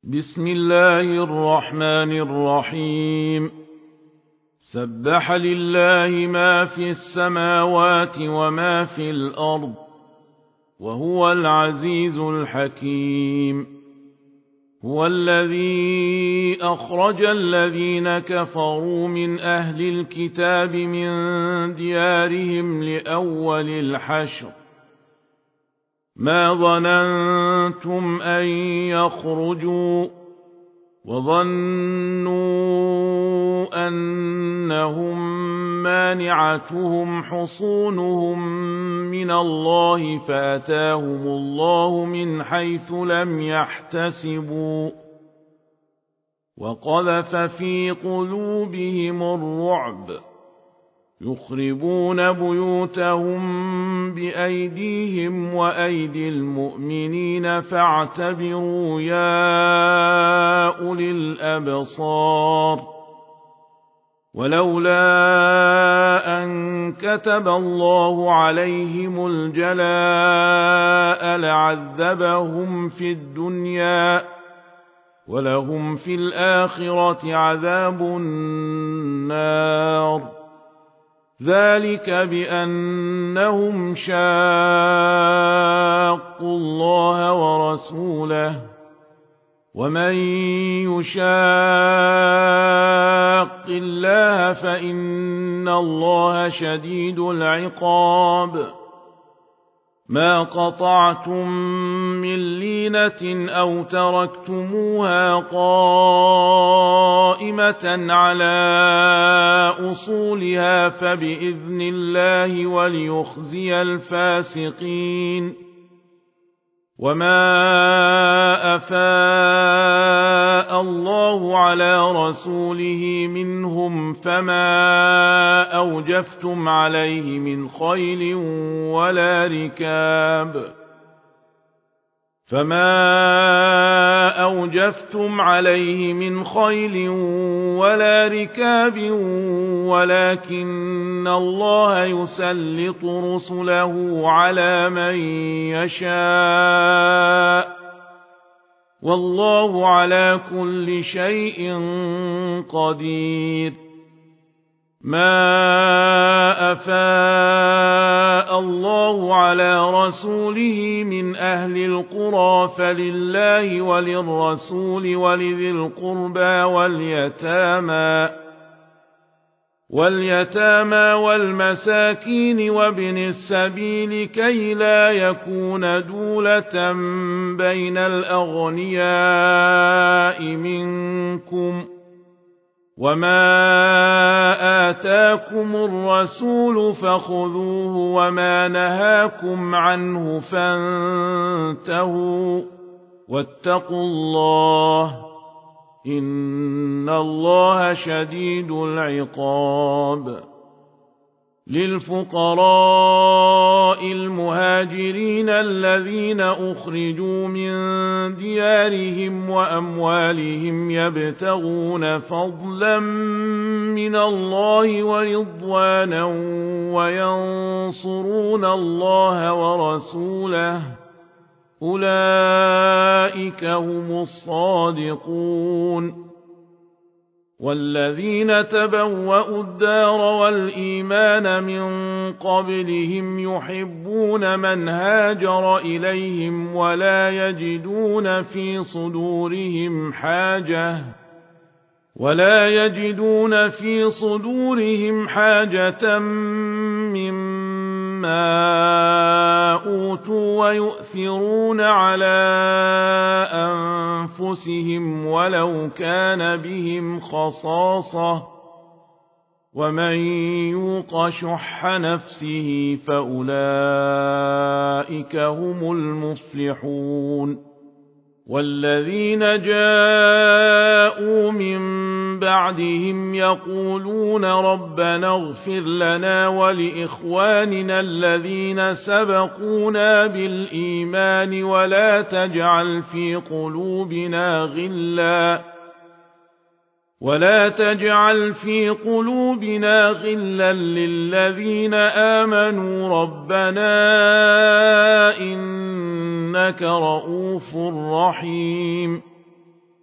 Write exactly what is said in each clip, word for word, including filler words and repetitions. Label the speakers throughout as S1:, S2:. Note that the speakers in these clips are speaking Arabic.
S1: بسم الله الرحمن الرحيم سبح لله ما في السماوات وما في الأرض وهو العزيز الحكيم هو الذي أخرج الذين كفروا من أهل الكتاب من ديارهم لأول الحشر ما ظننتم أن يخرجوا وظنوا أنهم مانعتهم حصونهم من الله فأتاهم الله من حيث لم يحتسبوا وقذف في قلوبهم الرعب يخربون بيوتهم بأيديهم وأيدي المؤمنين فاعتبروا يا أولي الأبصار ولولا أن كتب الله عليهم الجلاء لعذبهم في الدنيا ولهم في الآخرة عذاب النار ذلك بأنهم شاقوا الله ورسوله ومن يشاق الله فإن الله شديد العقاب ما قطعتم من لينة أو تركتموها قائمة على أصولها فبإذن الله وليخزي الفاسقين وما أفاء الله على رسوله منهم فما أوجفتم عليه من خيل ولا ركاب فما أوجفتم عليه من خيل ولا ركاب ولكن الله يسلط رسله على من يشاء والله على كل شيء قدير ما أفاء الله على رسوله من أهل القرى فلله وللرسول ولذي القربى واليتامى واليتامى والمساكين وابن السبيل كي لا يكون دولة بين الأغنياء منكم وما آتاكم الرسول فخذوه وما نهاكم عنه فانتهوا واتقوا الله إن الله شديد العقاب للفقراء المهاجرين الذين أخرجوا من ديارهم وأموالهم يبتغون فضلا من الله ورضوانا وينصرون الله ورسوله أولئك هم الصادقون والذين تبوأوا الدار والإيمان من قبلهم يحبون من هاجر إليهم ولا يجدون في صدورهم حاجة ولا يجدون في صدورهم حاجة مما أوتوا ويؤثرون على أنفسهم ولو كان بهم خصاصة ومن يوق شح نفسه فأولئك هم المفلحون والذين جاءوا من بعدهم يقولون ربنا اغفر لنا ولإخواننا الذين سبقونا بالإيمان ولا تجعل في قلوبنا غلا ولا تجعل في قلوبنا غلا للذين آمنوا ربنا إنك رءوف رحيم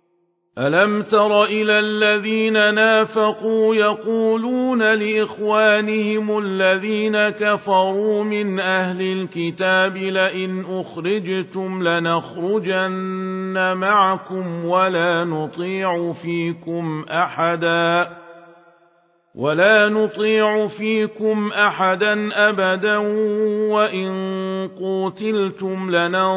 S1: ألم تر إلى الذين نافقوا يقولون لإخوانهم الذين كفروا من أهل الكتاب لئن أخرجتم لنخرجن معكم ولا نطيع فيكم أحدا ولا نطيع فيكم أحدا أبدا وإن قوتلتم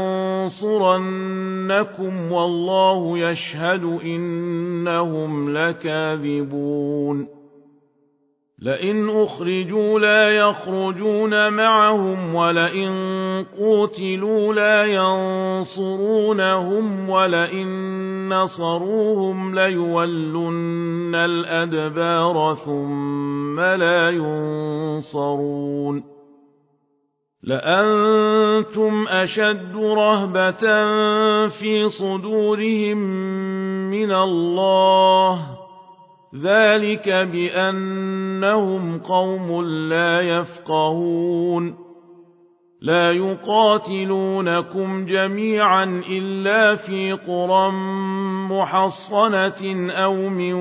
S1: لننصرنكم والله يشهد إنهم لكاذبون لئن أخرجوا لا يخرجون معهم ولئن قوتلوا لا ينصرونهم ولئن نصروهم ليولن الأدبار ثم لا ينصرون لأنتم أشد رهبة في صدورهم من الله ذلك بأنهم قوم لا يفقهون لا يقاتلونكم جميعا إلا في قرى محصنة أو من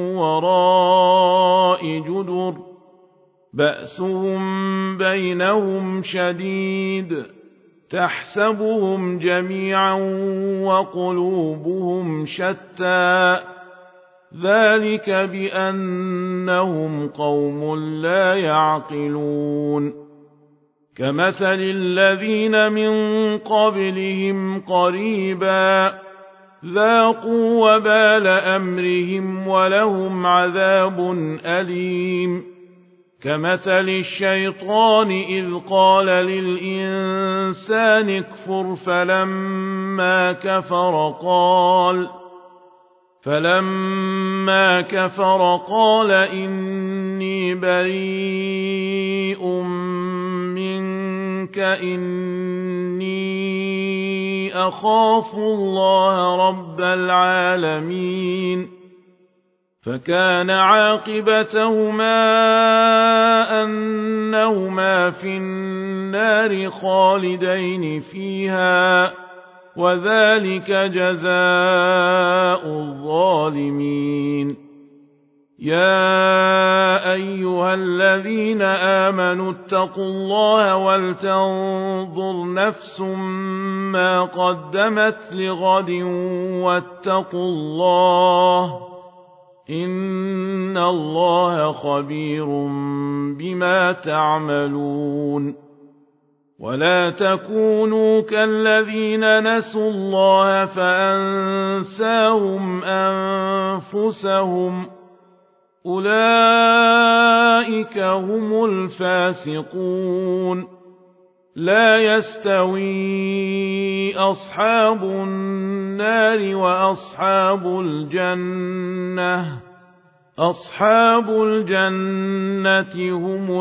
S1: وراء جدر بأسهم بينهم شديد تحسبهم جميعا وقلوبهم شتى ذلك بأنهم قوم لا يعقلون كمثل الذين من قبلهم قريبا ذاقوا وبال أمرهم ولهم عذاب أليم كمثل الشيطان إذ قال للإنسان اكفر فلما كفر قال فلما كفر قال إني بريء منك إني أخاف الله رب العالمين فكان عاقبتهما أنهما في النار خالدين فيها وذلك جزاء الظالمين يا أيها الذين آمنوا اتقوا الله ولتنظر نفس ما قدمت لغد واتقوا الله إن الله خبير بما تعملون ولا تكونوا كالذين نسوا الله فأنساهم أنفسهم أولئك هم الفاسقون لا يستوي أصحاب النار وأصحاب الجنة أصحاب الجنة هم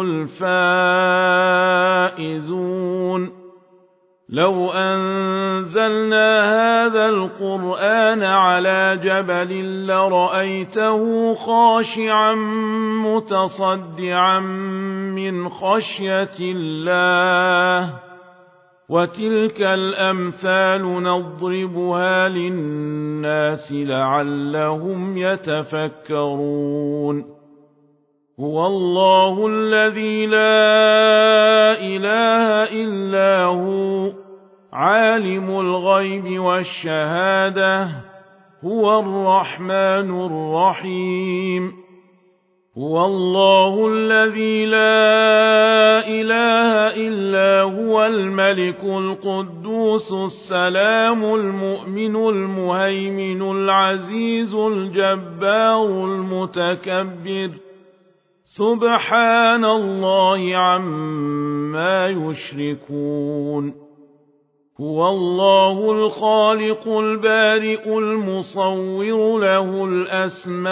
S1: الفائزون لو أنزلنا هذا القرآن على جبل لرأيته خاشعا متصدعا من خشية الله وتلك الأمثال نضربها للناس لعلهم يتفكرون هو الله الذي لا إله إلا هو عالم الغيب والشهادة هو الرحمن الرحيم هو الله الذي لا إله إلا هو الملك القدوس السلام المؤمن المهيمن العزيز الجبار المتكبر سبحان الله عما يشركون هو الله الخالق البارئ المصور له الأسماء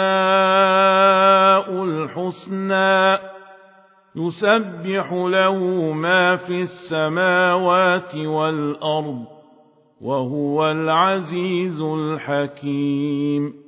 S1: الحسنى يسبح له ما في السماوات والأرض وهو العزيز الحكيم